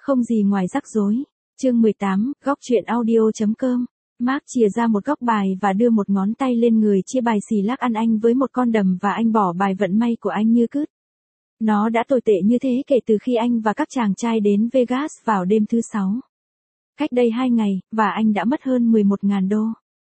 Không gì ngoài rắc rối. Chương 18, góc truyện audio.com. Mark chìa ra một góc bài và đưa một ngón tay lên người chia bài xì lác ăn anh với một con đầm và anh bỏ bài vận may của anh như cứt. Nó đã tồi tệ như thế kể từ khi anh và các chàng trai đến Vegas vào đêm thứ 6. Cách đây 2 ngày, và anh đã mất hơn 11.000 đô.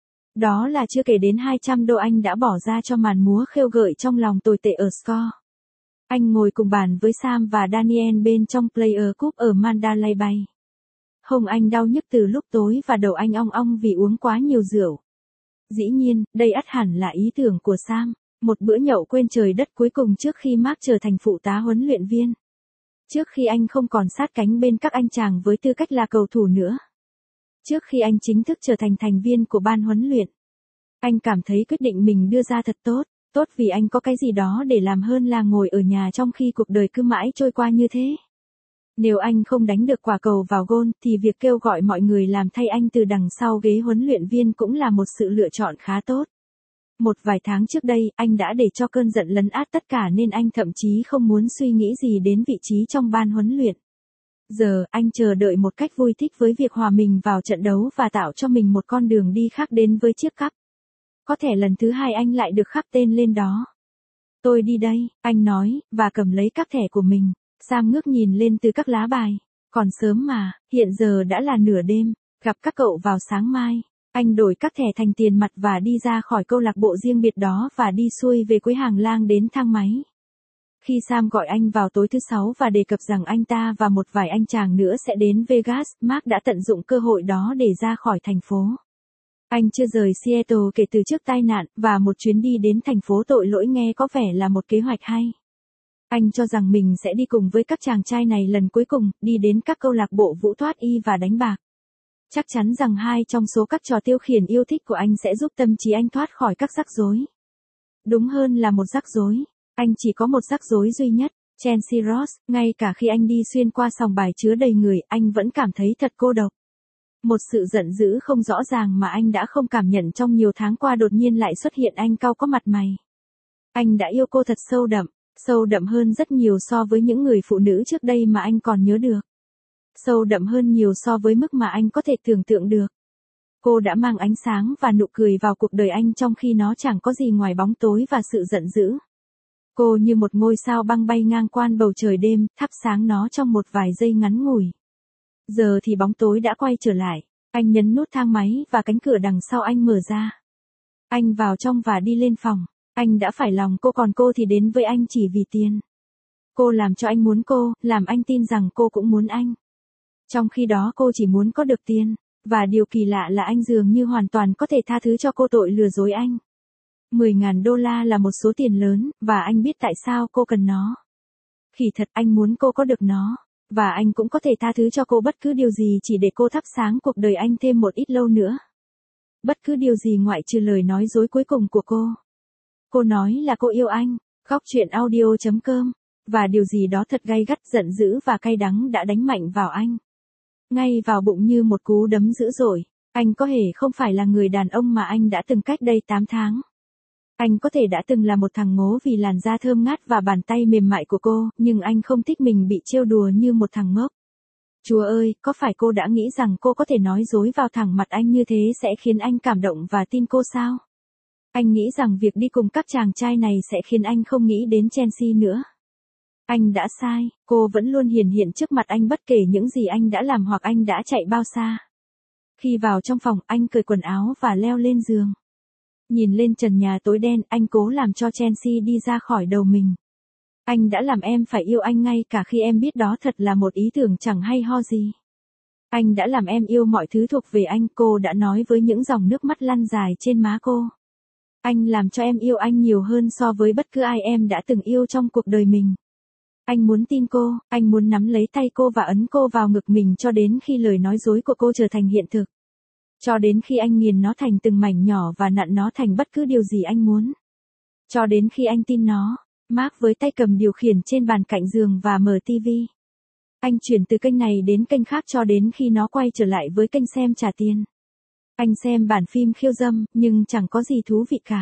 Đó là chưa kể đến 200 đô anh đã bỏ ra cho màn múa khêu gợi trong lòng tồi tệ ở score. Anh ngồi cùng bàn với Sam và Daniel bên trong Player Cup ở Mandalay Bay. Hông anh đau nhức từ lúc tối và đầu anh ong ong vì uống quá nhiều rượu. Dĩ nhiên, đây ắt hẳn là ý tưởng của Sam, một bữa nhậu quên trời đất cuối cùng trước khi Mark trở thành phụ tá huấn luyện viên. Trước khi anh không còn sát cánh bên các anh chàng với tư cách là cầu thủ nữa. Trước khi anh chính thức trở thành thành viên của ban huấn luyện. Anh cảm thấy quyết định mình đưa ra thật tốt, tốt vì anh có cái gì đó để làm hơn là ngồi ở nhà trong khi cuộc đời cứ mãi trôi qua như thế. Nếu anh không đánh được quả cầu vào gôn thì việc kêu gọi mọi người làm thay anh từ đằng sau ghế huấn luyện viên cũng là một sự lựa chọn khá tốt. Một vài tháng trước đây, anh đã để cho cơn giận lấn át tất cả nên anh thậm chí không muốn suy nghĩ gì đến vị trí trong ban huấn luyện. Giờ, anh chờ đợi một cách vui thích với việc hòa mình vào trận đấu và tạo cho mình một con đường đi khác đến với chiếc cúp. Có thể lần thứ 2 anh lại được khắc tên lên đó. Tôi đi đây, anh nói, và cầm lấy các thẻ của mình. Sam ngước nhìn lên từ các lá bài. Còn sớm mà, hiện giờ đã là nửa đêm, gặp các cậu vào sáng mai. Anh đổi các thẻ thành tiền mặt và đi ra khỏi câu lạc bộ riêng biệt đó và đi xuôi về cuối hàng lang đến thang máy. Khi Sam gọi anh vào tối thứ 6 và đề cập rằng anh ta và một vài anh chàng nữa sẽ đến Vegas, Mark đã tận dụng cơ hội đó để ra khỏi thành phố. Anh chưa rời Seattle kể từ trước tai nạn, và một chuyến đi đến thành phố tội lỗi nghe có vẻ là một kế hoạch hay. Anh cho rằng mình sẽ đi cùng với các chàng trai này lần cuối cùng, đi đến các câu lạc bộ vũ thoát y và đánh bạc. Chắc chắn rằng 2 trong số các trò tiêu khiển yêu thích của anh sẽ giúp tâm trí anh thoát khỏi các rắc rối. Đúng hơn là một rắc rối, anh chỉ có một rắc rối duy nhất, Chelsea Ross, ngay cả khi anh đi xuyên qua sòng bài chứa đầy người, anh vẫn cảm thấy thật cô độc. Một sự giận dữ không rõ ràng mà anh đã không cảm nhận trong nhiều tháng qua đột nhiên lại xuất hiện anh cau có mặt mày. Anh đã yêu cô thật sâu đậm hơn rất nhiều so với những người phụ nữ trước đây mà anh còn nhớ được. Sâu đậm hơn nhiều so với mức mà anh có thể tưởng tượng được. Cô đã mang ánh sáng và nụ cười vào cuộc đời anh trong khi nó chẳng có gì ngoài bóng tối và sự giận dữ. Cô như một ngôi sao băng bay ngang qua bầu trời đêm, thắp sáng nó trong một vài giây ngắn ngủi. Giờ thì bóng tối đã quay trở lại. Anh nhấn nút thang máy và cánh cửa đằng sau anh mở ra. Anh vào trong và đi lên phòng. Anh đã phải lòng cô còn cô thì đến với anh chỉ vì tiền. Cô làm cho anh muốn cô, làm anh tin rằng cô cũng muốn anh. Trong khi đó cô chỉ muốn có được tiền. Và điều kỳ lạ là anh dường như hoàn toàn có thể tha thứ cho cô tội lừa dối anh. 10.000 đô la là một số tiền lớn, và anh biết tại sao cô cần nó. Khỉ thật anh muốn cô có được nó. Và anh cũng có thể tha thứ cho cô bất cứ điều gì chỉ để cô thắp sáng cuộc đời anh thêm một ít lâu nữa. Bất cứ điều gì ngoại trừ lời nói dối cuối cùng của cô. Cô nói là cô yêu anh, góc truyện audio.com, và điều gì đó thật gay gắt, giận dữ và cay đắng đã đánh mạnh vào anh. Ngay vào bụng như một cú đấm dữ dội, anh có hề không phải là người đàn ông mà anh đã từng cách đây 8 tháng. Anh có thể đã từng là một thằng ngố vì làn da thơm ngát và bàn tay mềm mại của cô, nhưng anh không thích mình bị trêu đùa như một thằng ngốc. Chúa ơi, có phải cô đã nghĩ rằng cô có thể nói dối vào thẳng mặt anh như thế sẽ khiến anh cảm động và tin cô sao? Anh nghĩ rằng việc đi cùng các chàng trai này sẽ khiến anh không nghĩ đến Chelsea nữa. Anh đã sai, cô vẫn luôn hiển hiện trước mặt anh bất kể những gì anh đã làm hoặc anh đã chạy bao xa. Khi vào trong phòng, anh cởi quần áo và leo lên giường. Nhìn lên trần nhà tối đen, anh cố làm cho Chelsea đi ra khỏi đầu mình. Anh đã làm em phải yêu anh ngay cả khi em biết đó thật là một ý tưởng chẳng hay ho gì. Anh đã làm em yêu mọi thứ thuộc về anh, cô đã nói với những dòng nước mắt lăn dài trên má cô. Anh làm cho em yêu anh nhiều hơn so với bất cứ ai em đã từng yêu trong cuộc đời mình. Anh muốn tin cô, anh muốn nắm lấy tay cô và ấn cô vào ngực mình cho đến khi lời nói dối của cô trở thành hiện thực. Cho đến khi anh nghiền nó thành từng mảnh nhỏ và nặn nó thành bất cứ điều gì anh muốn. Cho đến khi anh tin nó. Mark với tay cầm điều khiển trên bàn cạnh giường và mở TV. Anh chuyển từ kênh này đến kênh khác cho đến khi nó quay trở lại với kênh xem trả tiền. Anh xem bản phim khiêu dâm, nhưng chẳng có gì thú vị cả.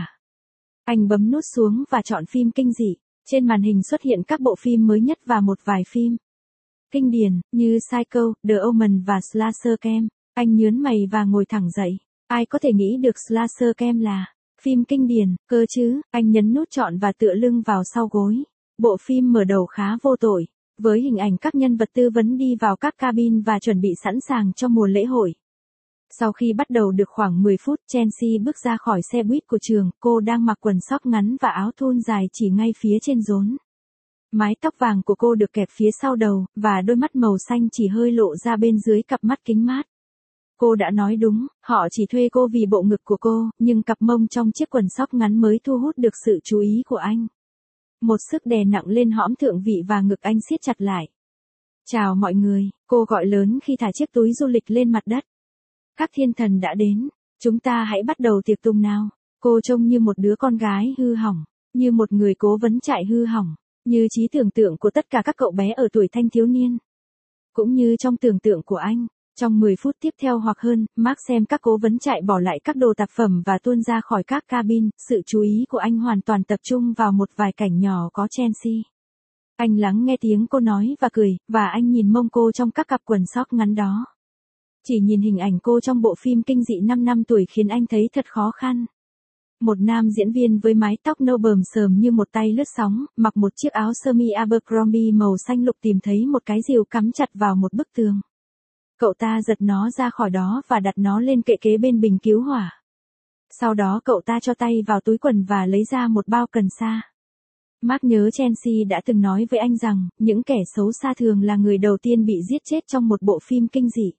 Anh bấm nút xuống và chọn phim kinh dị. Trên màn hình xuất hiện các bộ phim mới nhất và một vài phim Kinh điển, như Psycho, The Omen và Slasher Cam. Anh nhớn mày và ngồi thẳng dậy. Ai có thể nghĩ được Slasher Cam là phim kinh điển, cơ chứ? Anh nhấn nút chọn và tựa lưng vào sau gối. Bộ phim mở đầu khá vô tội, với hình ảnh các nhân vật tư vấn đi vào các cabin và chuẩn bị sẵn sàng cho mùa lễ hội. Sau khi bắt đầu được khoảng 10 phút, Chelsea bước ra khỏi xe buýt của trường, cô đang mặc quần sóc ngắn và áo thun dài chỉ ngay phía trên rốn. Mái tóc vàng của cô được kẹp phía sau đầu, và đôi mắt màu xanh chỉ hơi lộ ra bên dưới cặp mắt kính mát. Cô đã nói đúng, họ chỉ thuê cô vì bộ ngực của cô, nhưng cặp mông trong chiếc quần sóc ngắn mới thu hút được sự chú ý của anh. Một sức đè nặng lên hõm thượng vị và ngực anh siết chặt lại. Chào mọi người, cô gọi lớn khi thả chiếc túi du lịch lên mặt đất. Các thiên thần đã đến, chúng ta hãy bắt đầu tiệc tùng nào. Cô trông như một đứa con gái hư hỏng, như một người cố vấn chạy hư hỏng, như trí tưởng tượng của tất cả các cậu bé ở tuổi thanh thiếu niên. Cũng như trong tưởng tượng của anh. Trong 10 phút tiếp theo hoặc hơn, Mark xem các cố vấn chạy bỏ lại các đồ tạp phẩm và tuôn ra khỏi các cabin, sự chú ý của anh hoàn toàn tập trung vào một vài cảnh nhỏ có Chelsea. Anh lắng nghe tiếng cô nói và cười, và anh nhìn mông cô trong các cặp quần sóc ngắn đó. Chỉ nhìn hình ảnh cô trong bộ phim kinh dị 5 năm tuổi khiến anh thấy thật khó khăn. Một nam diễn viên với mái tóc nâu bờm sờm như một tay lướt sóng, mặc một chiếc áo sơ mi Abercrombie màu xanh lục tìm thấy một cái rìu cắm chặt vào một bức tường. Cậu ta giật nó ra khỏi đó và đặt nó lên kệ kế bên bình cứu hỏa. Sau đó cậu ta cho tay vào túi quần và lấy ra một bao cần sa. Mark nhớ Chelsea đã từng nói với anh rằng, những kẻ xấu xa thường là người đầu tiên bị giết chết trong một bộ phim kinh dị.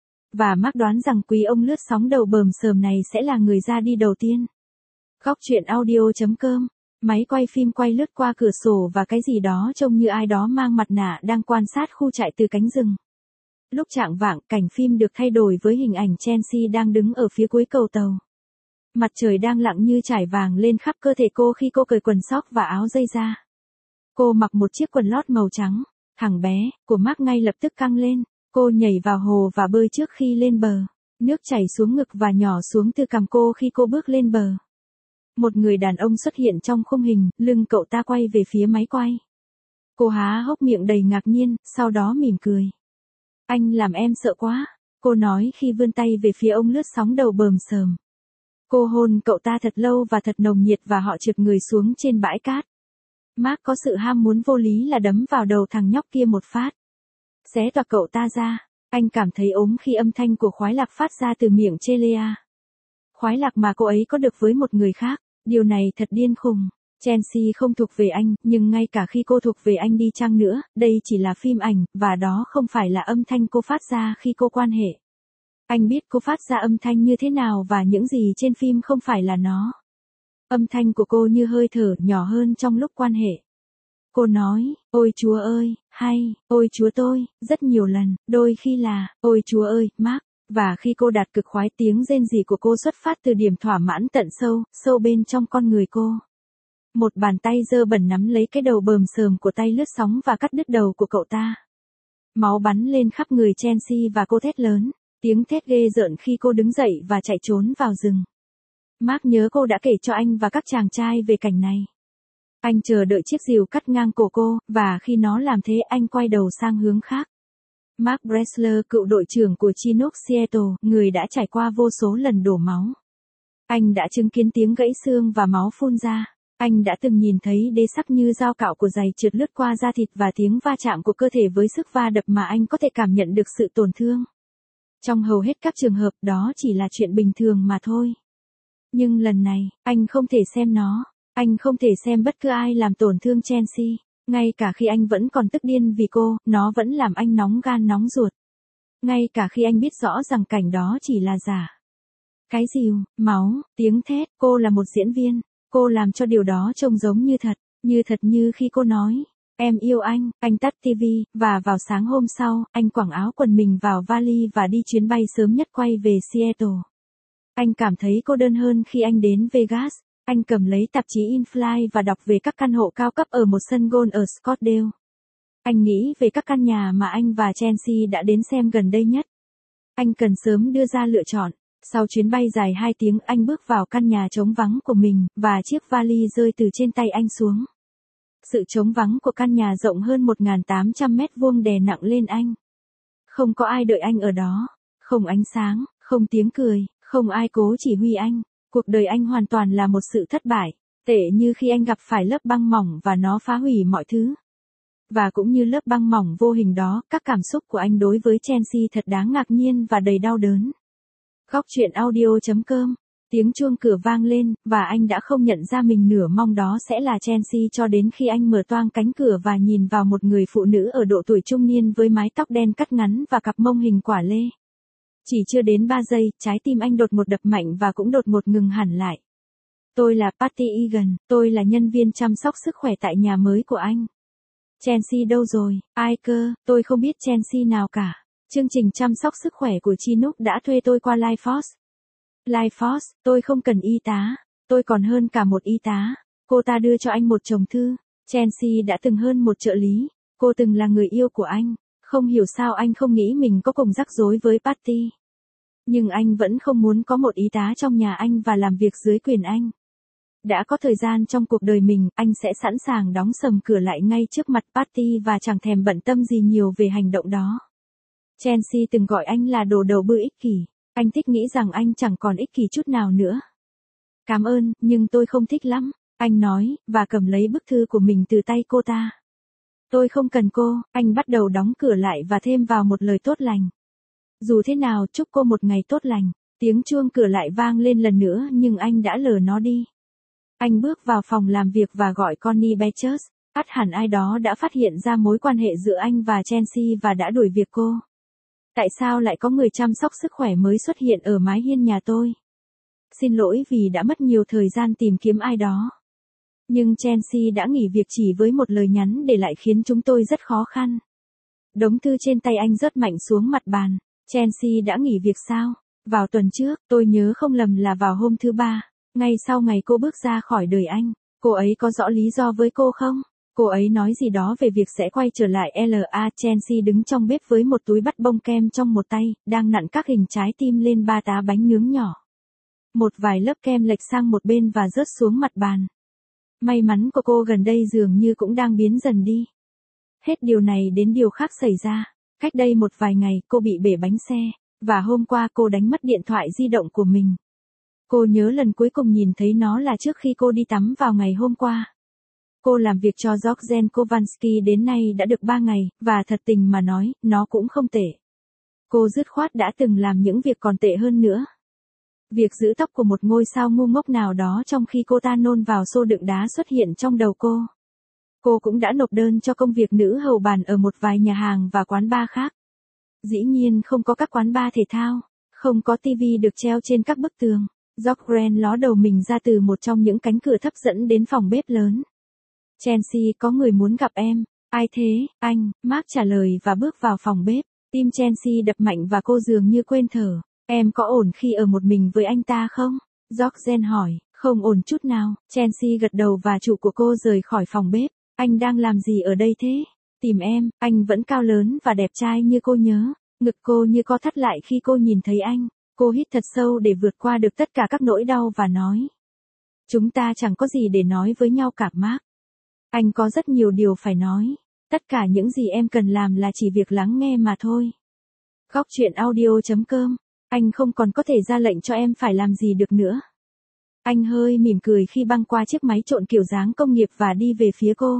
Và Mark đoán rằng quý ông lướt sóng đầu bờm sờm này sẽ là người ra đi đầu tiên. Góc truyện audio.com. Máy quay phim quay lướt qua cửa sổ và cái gì đó trông như ai đó mang mặt nạ đang quan sát khu trại từ cánh rừng. Lúc chạng vạng, cảnh phim được thay đổi với hình ảnh Chelsea đang đứng ở phía cuối cầu tàu. Mặt trời đang lặng như trải vàng lên khắp cơ thể cô khi cô cởi quần sóc và áo dây ra. Cô mặc một chiếc quần lót màu trắng. Thằng bé của Mark ngay lập tức căng lên. Cô nhảy vào hồ và bơi trước khi lên bờ. Nước chảy xuống ngực và nhỏ xuống từ cằm cô khi cô bước lên bờ. Một người đàn ông xuất hiện trong khung hình, lưng cậu ta quay về phía máy quay. Cô há hốc miệng đầy ngạc nhiên, sau đó mỉm cười. Anh làm em sợ quá, cô nói khi vươn tay về phía ông lướt sóng đầu bờm sờm. Cô hôn cậu ta thật lâu và thật nồng nhiệt và họ trượt người xuống trên bãi cát. Mark có sự ham muốn vô lý là đấm vào đầu thằng nhóc kia một phát. Xé toạc cậu ta ra, anh cảm thấy ốm khi âm thanh của khoái lạc phát ra từ miệng Celia. Khoái lạc mà cô ấy có được với một người khác, điều này thật điên khùng. Chelsea không thuộc về anh, nhưng ngay cả khi cô thuộc về anh đi chăng nữa, đây chỉ là phim ảnh, và đó không phải là âm thanh cô phát ra khi cô quan hệ. Anh biết cô phát ra âm thanh như thế nào và những gì trên phim không phải là nó. Âm thanh của cô như hơi thở nhỏ hơn trong lúc quan hệ. Cô nói, ôi Chúa ơi, hay, ôi Chúa tôi, rất nhiều lần, đôi khi là, ôi Chúa ơi, Mark. Và khi cô đạt cực khoái tiếng rên rỉ của cô xuất phát từ điểm thỏa mãn tận sâu, sâu bên trong con người cô. Một bàn tay dơ bẩn nắm lấy cái đầu bờm sờm của tay lướt sóng và cắt đứt đầu của cậu ta. Máu bắn lên khắp người Chelsea và cô thét lớn. Tiếng thét ghê rợn khi cô đứng dậy và chạy trốn vào rừng. Mark nhớ cô đã kể cho anh và các chàng trai về cảnh này. Anh chờ đợi chiếc rìu cắt ngang cổ cô, và khi nó làm thế anh quay đầu sang hướng khác. Mark Bressler, cựu đội trưởng của Chinook Seattle, người đã trải qua vô số lần đổ máu. Anh đã chứng kiến tiếng gãy xương và máu phun ra. Anh đã từng nhìn thấy đế sắc như dao cạo của giày trượt lướt qua da thịt và tiếng va chạm của cơ thể với sức va đập mà anh có thể cảm nhận được sự tổn thương. Trong hầu hết các trường hợp đó chỉ là chuyện bình thường mà thôi. Nhưng lần này, anh không thể xem nó. Anh không thể xem bất cứ ai làm tổn thương Chelsea. Ngay cả khi anh vẫn còn tức điên vì cô, nó vẫn làm anh nóng gan nóng ruột. Ngay cả khi anh biết rõ rằng cảnh đó chỉ là giả. Cái rìu, máu, tiếng thét, cô là một diễn viên. Cô làm cho điều đó trông giống như thật như khi cô nói, em yêu anh tắt TV, và vào sáng hôm sau, anh quẳng áo quần mình vào vali và đi chuyến bay sớm nhất quay về Seattle. Anh cảm thấy cô đơn hơn khi anh đến Vegas. Anh cầm lấy tạp chí InFly và đọc về các căn hộ cao cấp ở một sân golf ở Scottsdale. Anh nghĩ về các căn nhà mà anh và Chelsea đã đến xem gần đây nhất. Anh cần sớm đưa ra lựa chọn. Sau chuyến bay dài 2 tiếng anh bước vào căn nhà trống vắng của mình, và chiếc vali rơi từ trên tay anh xuống. Sự trống vắng của căn nhà rộng hơn 1.800 mét vuông đè nặng lên anh. Không có ai đợi anh ở đó. Không ánh sáng, không tiếng cười, không ai cố chỉ huy anh. Cuộc đời anh hoàn toàn là một sự thất bại. Tệ như khi anh gặp phải lớp băng mỏng và nó phá hủy mọi thứ. Và cũng như lớp băng mỏng vô hình đó, các cảm xúc của anh đối với Chelsea thật đáng ngạc nhiên và đầy đau đớn. Góc truyện audio.com. Tiếng chuông cửa vang lên, và anh đã không nhận ra mình nửa mong đó sẽ là Chelsea cho đến khi anh mở toang cánh cửa và nhìn vào một người phụ nữ ở độ tuổi trung niên với mái tóc đen cắt ngắn và cặp mông hình quả lê. Chỉ chưa đến 3 giây, trái tim anh đột ngột đập mạnh và cũng đột ngột ngừng hẳn lại. Tôi là Patty Egan, tôi là nhân viên chăm sóc sức khỏe tại nhà mới của anh. Chelsea đâu rồi? Ai cơ? Tôi không biết Chelsea nào cả. Chương trình chăm sóc sức khỏe của Chinook đã thuê tôi qua LifeForce. LifeForce, tôi không cần y tá. Tôi còn hơn cả một y tá. Cô ta đưa cho anh một chồng thư. Chelsea đã từng hơn một trợ lý. Cô từng là người yêu của anh. Không hiểu sao anh không nghĩ mình có cùng rắc rối với Patty. Nhưng anh vẫn không muốn có một y tá trong nhà anh và làm việc dưới quyền anh. Đã có thời gian trong cuộc đời mình, anh sẽ sẵn sàng đóng sầm cửa lại ngay trước mặt Patty và chẳng thèm bận tâm gì nhiều về hành động đó. Chelsea từng gọi anh là đồ đầu bư ích kỷ. Anh thích nghĩ rằng anh chẳng còn ích kỷ chút nào nữa. Cảm ơn, nhưng tôi không thích lắm, anh nói, và cầm lấy bức thư của mình từ tay cô ta. Tôi không cần cô, anh bắt đầu đóng cửa lại và thêm vào một lời tốt lành. Dù thế nào, chúc cô một ngày tốt lành. Tiếng chuông cửa lại vang lên lần nữa nhưng anh đã lờ nó đi. Anh bước vào phòng làm việc và gọi Connie Beatrice. Ắt hẳn ai đó đã phát hiện ra mối quan hệ giữa anh và Chelsea và đã đuổi việc cô. Tại sao lại có người chăm sóc sức khỏe mới xuất hiện ở mái hiên nhà tôi? Xin lỗi vì đã mất nhiều thời gian tìm kiếm ai đó. Nhưng Chelsea đã nghỉ việc chỉ với một lời nhắn để lại khiến chúng tôi rất khó khăn. Đống thư trên tay anh rớt mạnh xuống mặt bàn. Chelsea đã nghỉ việc sao? Vào tuần trước, tôi nhớ không lầm là vào hôm thứ Ba. Ngay sau ngày cô bước ra khỏi đời anh. Cô ấy có rõ lý do với cô không? Cô ấy nói gì đó về việc sẽ quay trở lại LA. Chelsea đứng trong bếp với một túi bắt bông kem trong một tay, đang nặn các hình trái tim lên 3 tá bánh nướng nhỏ. Một vài lớp kem lệch sang một bên và rớt xuống mặt bàn. May mắn của cô gần đây dường như cũng đang biến dần đi. Hết điều này đến điều khác xảy ra. Cách đây một vài ngày, cô bị bể bánh xe, và hôm qua cô đánh mất điện thoại di động của mình. Cô nhớ lần cuối cùng nhìn thấy nó là trước khi cô đi tắm vào ngày hôm qua. Cô làm việc cho Georgen Kowalski đến nay đã được 3 ngày, và thật tình mà nói, nó cũng không tệ. Cô dứt khoát đã từng làm những việc còn tệ hơn nữa. Việc giữ tóc của một ngôi sao ngu ngốc nào đó trong khi cô ta nôn vào xô đựng đá xuất hiện trong đầu cô. Cô cũng đã nộp đơn cho công việc nữ hầu bàn ở một vài nhà hàng và quán bar khác. Dĩ nhiên không có các quán bar thể thao, không có tivi được treo trên các bức tường. Georgen ló đầu mình ra từ một trong những cánh cửa thấp dẫn đến phòng bếp lớn. Chelsea, có người muốn gặp em. Ai thế, anh? Mark trả lời và bước vào phòng bếp. Tim Chelsea đập mạnh và cô dường như quên thở. Em có ổn khi ở một mình với anh ta không? Georgen hỏi. Không ổn chút nào. Chelsea gật đầu và chủ của cô rời khỏi phòng bếp. Anh đang làm gì ở đây thế? Tìm em. Anh vẫn cao lớn và đẹp trai như cô nhớ. Ngực cô như co thắt lại khi cô nhìn thấy anh. Cô hít thật sâu để vượt qua được tất cả các nỗi đau và nói. Chúng ta chẳng có gì để nói với nhau cả Mark. Anh có rất nhiều điều phải nói. Tất cả những gì em cần làm là chỉ việc lắng nghe mà thôi. Góc truyện audio.com. Anh không còn có thể ra lệnh cho em phải làm gì được nữa. Anh hơi mỉm cười khi băng qua chiếc máy trộn kiểu dáng công nghiệp và đi về phía cô.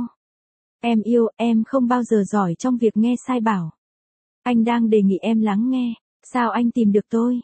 Em yêu, em không bao giờ giỏi trong việc nghe sai bảo. Anh đang đề nghị em lắng nghe. Sao anh tìm được tôi?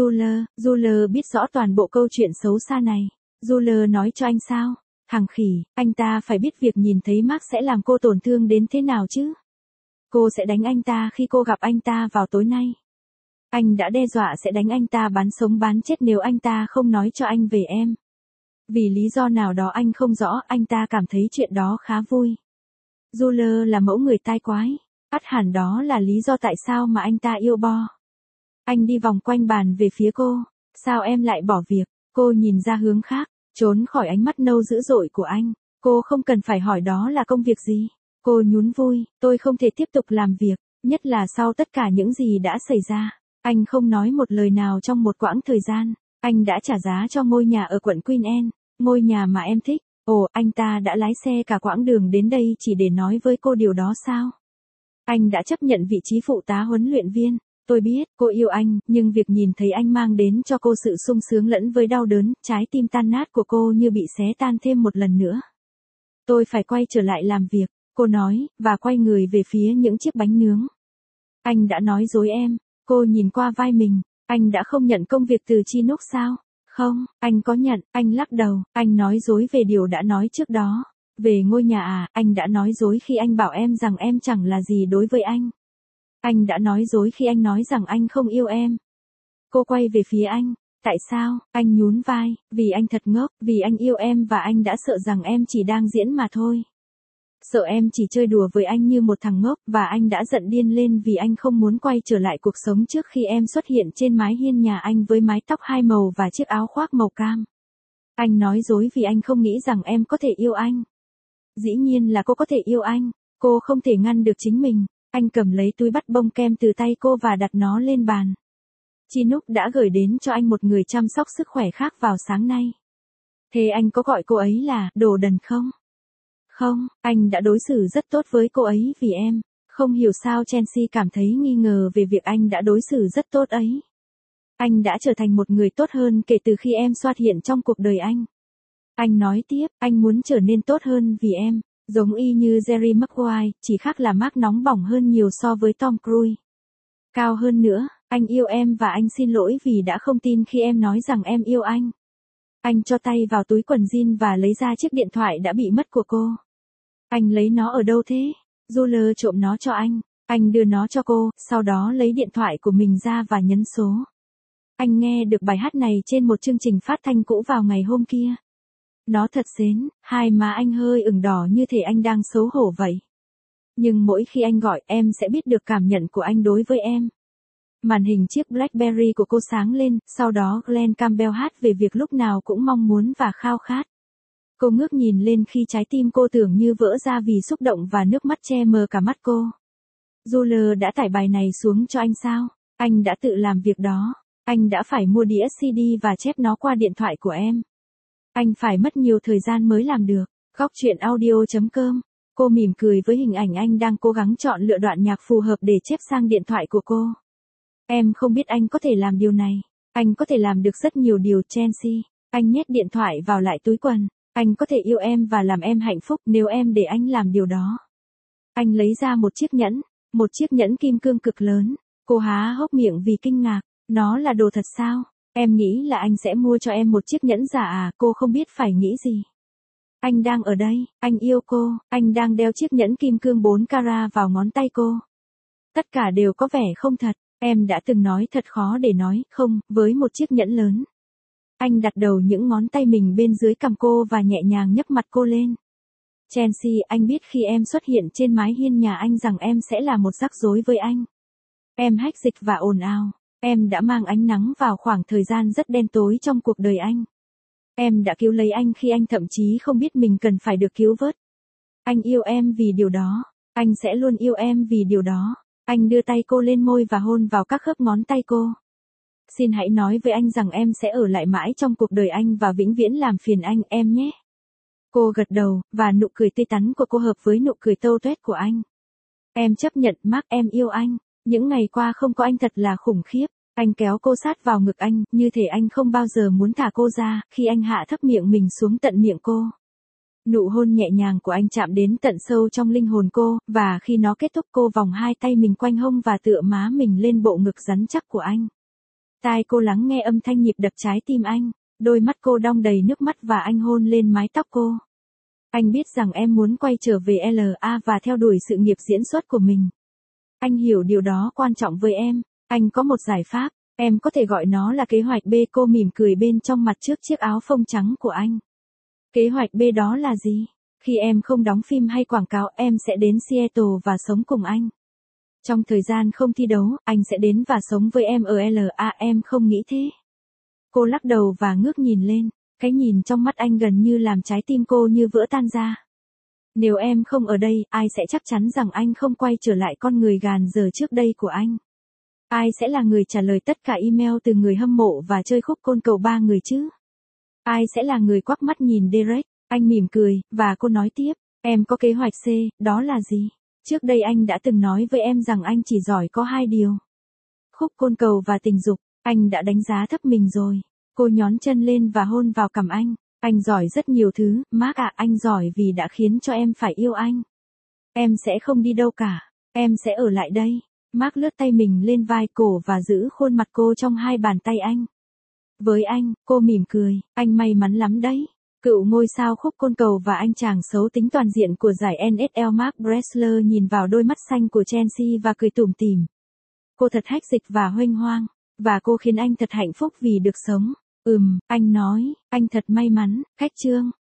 Jules biết rõ toàn bộ câu chuyện xấu xa này. Jules nói cho anh sao? Thằng khỉ, anh ta phải biết việc nhìn thấy Mark sẽ làm cô tổn thương đến thế nào chứ? Cô sẽ đánh anh ta khi cô gặp anh ta vào tối nay. Anh đã đe dọa sẽ đánh anh ta bán sống bán chết nếu anh ta không nói cho anh về em. Vì lý do nào đó anh không rõ, anh ta cảm thấy chuyện đó khá vui. Jules là mẫu người tai quái. Ắt hẳn đó là lý do tại sao mà anh ta yêu Bo. Anh đi vòng quanh bàn về phía cô. Sao em lại bỏ việc? Cô nhìn ra hướng khác, trốn khỏi ánh mắt nâu dữ dội của anh. Cô không cần phải hỏi đó là công việc gì. Cô nhún vui, tôi không thể tiếp tục làm việc, nhất là sau tất cả những gì đã xảy ra. Anh không nói một lời nào trong một quãng thời gian. Anh đã trả giá cho ngôi nhà ở quận Queen Anne, ngôi nhà mà em thích. Ồ, anh ta đã lái xe cả quãng đường đến đây chỉ để nói với cô điều đó sao? Anh đã chấp nhận vị trí phụ tá huấn luyện viên. Tôi biết, cô yêu anh, nhưng việc nhìn thấy anh mang đến cho cô sự sung sướng lẫn với đau đớn, trái tim tan nát của cô như bị xé tan thêm một lần nữa. Tôi phải quay trở lại làm việc, cô nói, và quay người về phía những chiếc bánh nướng. Anh đã nói dối em. Cô nhìn qua vai mình. Anh đã không nhận công việc từ Chinook sao? Không, anh có nhận. Anh lắc đầu. Anh nói dối về điều đã nói trước đó. Về ngôi nhà à, anh đã nói dối khi anh bảo em rằng em chẳng là gì đối với anh. Anh đã nói dối khi anh nói rằng anh không yêu em. Cô quay về phía anh. Tại sao? Anh nhún vai. Vì anh thật ngốc, vì anh yêu em và anh đã sợ rằng em chỉ đang diễn mà thôi. Sợ em chỉ chơi đùa với anh như một thằng ngốc, và anh đã giận điên lên vì anh không muốn quay trở lại cuộc sống trước khi em xuất hiện trên mái hiên nhà anh với mái tóc hai màu và chiếc áo khoác màu cam. Anh nói dối vì anh không nghĩ rằng em có thể yêu anh. Dĩ nhiên là cô có thể yêu anh. Cô không thể ngăn được chính mình. Anh cầm lấy túi bắt bông kem từ tay cô và đặt nó lên bàn. Chinook đã gửi đến cho anh một người chăm sóc sức khỏe khác vào sáng nay. Thế anh có gọi cô ấy là đồ đần không? Không, anh đã đối xử rất tốt với cô ấy vì em. Không hiểu sao Chelsea cảm thấy nghi ngờ về việc anh đã đối xử rất tốt ấy. Anh đã trở thành một người tốt hơn kể từ khi em xuất hiện trong cuộc đời anh. Anh nói tiếp, anh muốn trở nên tốt hơn vì em. Giống y như Jerry Maguire, chỉ khác là Mark nóng bỏng hơn nhiều so với Tom Cruise. Cao hơn nữa, anh yêu em và anh xin lỗi vì đã không tin khi em nói rằng em yêu anh. Anh cho tay vào túi quần jean và lấy ra chiếc điện thoại đã bị mất của cô. Anh lấy nó ở đâu thế? Jules trộm nó cho anh. Anh đưa nó cho cô, sau đó lấy điện thoại của mình ra và nhấn số. Anh nghe được bài hát này trên một chương trình phát thanh cũ vào ngày hôm kia. Nó thật xến, hai má anh hơi ửng đỏ như thể anh đang xấu hổ vậy. Nhưng mỗi khi anh gọi em sẽ biết được cảm nhận của anh đối với em. Màn hình chiếc BlackBerry của cô sáng lên, sau đó Glenn Campbell hát về việc lúc nào cũng mong muốn và khao khát. Cô ngước nhìn lên khi trái tim cô tưởng như vỡ ra vì xúc động và nước mắt che mờ cả mắt cô. Jules đã tải bài này xuống cho anh sao? Anh đã tự làm việc đó. Anh đã phải mua đĩa CD và chép nó qua điện thoại của em. Anh phải mất nhiều thời gian mới làm được. Góc truyện audio.com. Cô mỉm cười với hình ảnh anh đang cố gắng chọn lựa đoạn nhạc phù hợp để chép sang điện thoại của cô. Em không biết anh có thể làm điều này. Anh có thể làm được rất nhiều điều, Chelsea. Anh nhét điện thoại vào lại túi quần. Anh có thể yêu em và làm em hạnh phúc nếu em để anh làm điều đó. Anh lấy ra một chiếc nhẫn kim cương cực lớn. Cô há hốc miệng vì kinh ngạc. Nó là đồ thật sao? Em nghĩ là anh sẽ mua cho em một chiếc nhẫn giả à? Cô không biết phải nghĩ gì. Anh đang ở đây, anh yêu cô, anh đang đeo chiếc nhẫn kim cương 4 carat vào ngón tay cô. Tất cả đều có vẻ không thật. Em đã từng nói thật khó để nói không với một chiếc nhẫn lớn. Anh đặt đầu những ngón tay mình bên dưới cằm cô và nhẹ nhàng nhấc mặt cô lên. Chelsea, anh biết khi em xuất hiện trên mái hiên nhà anh rằng em sẽ là một rắc rối với anh. Em hách dịch và ồn ào. Em đã mang ánh nắng vào khoảng thời gian rất đen tối trong cuộc đời anh. Em đã cứu lấy anh khi anh thậm chí không biết mình cần phải được cứu vớt. Anh yêu em vì điều đó. Anh sẽ luôn yêu em vì điều đó. Anh đưa tay cô lên môi và hôn vào các khớp ngón tay cô. Xin hãy nói với anh rằng em sẽ ở lại mãi trong cuộc đời anh và vĩnh viễn làm phiền anh, em nhé. Cô gật đầu, và nụ cười tươi tắn của cô hợp với nụ cười tâu tuét của anh. Em chấp nhận, Mark, em yêu anh. Những ngày qua không có anh thật là khủng khiếp. Anh kéo cô sát vào ngực anh, như thể anh không bao giờ muốn thả cô ra, khi anh hạ thấp miệng mình xuống tận miệng cô. Nụ hôn nhẹ nhàng của anh chạm đến tận sâu trong linh hồn cô, và khi nó kết thúc cô vòng hai tay mình quanh hông và tựa má mình lên bộ ngực rắn chắc của anh. Tai cô lắng nghe âm thanh nhịp đập trái tim anh, đôi mắt cô đong đầy nước mắt và anh hôn lên mái tóc cô. Anh biết rằng em muốn quay trở về LA và theo đuổi sự nghiệp diễn xuất của mình. Anh hiểu điều đó quan trọng với em. Anh có một giải pháp, em có thể gọi nó là kế hoạch B. Cô mỉm cười bên trong mặt trước chiếc áo phông trắng của anh. Kế hoạch B đó là gì? Khi em không đóng phim hay quảng cáo, em sẽ đến Seattle và sống cùng anh. Trong thời gian không thi đấu, anh sẽ đến và sống với em ở LA, em không nghĩ thế. Cô lắc đầu và ngước nhìn lên, cái nhìn trong mắt anh gần như làm trái tim cô như vỡ tan ra. Nếu em không ở đây, ai sẽ chắc chắn rằng anh không quay trở lại con người gàn giờ trước đây của anh? Ai sẽ là người trả lời tất cả email từ người hâm mộ và chơi khúc côn cầu 3 người chứ? Ai sẽ là người quắc mắt nhìn Derek, Anh mỉm cười, và cô nói tiếp, em có kế hoạch C, đó là gì? Trước đây anh đã từng nói với em rằng anh chỉ giỏi có 2 điều. Khúc côn cầu và tình dục, anh đã đánh giá thấp mình rồi. Cô nhón chân lên và hôn vào cằm anh. Anh giỏi rất nhiều thứ, Mark ạ, anh giỏi vì đã khiến cho em phải yêu anh. Em sẽ không đi đâu cả, em sẽ ở lại đây. Mark lướt tay mình lên vai cổ và giữ khuôn mặt cô trong 2 bàn tay anh. Với anh, cô mỉm cười, anh may mắn lắm đấy. Cựu ngôi sao khúc côn cầu và anh chàng xấu tính toàn diện của giải NFL Mark Bressler nhìn vào đôi mắt xanh của Chelsea và cười tủm tỉm. Cô thật hách dịch và huênh hoang, và cô khiến anh thật hạnh phúc vì được sống. Anh nói, anh thật may mắn, khách trương.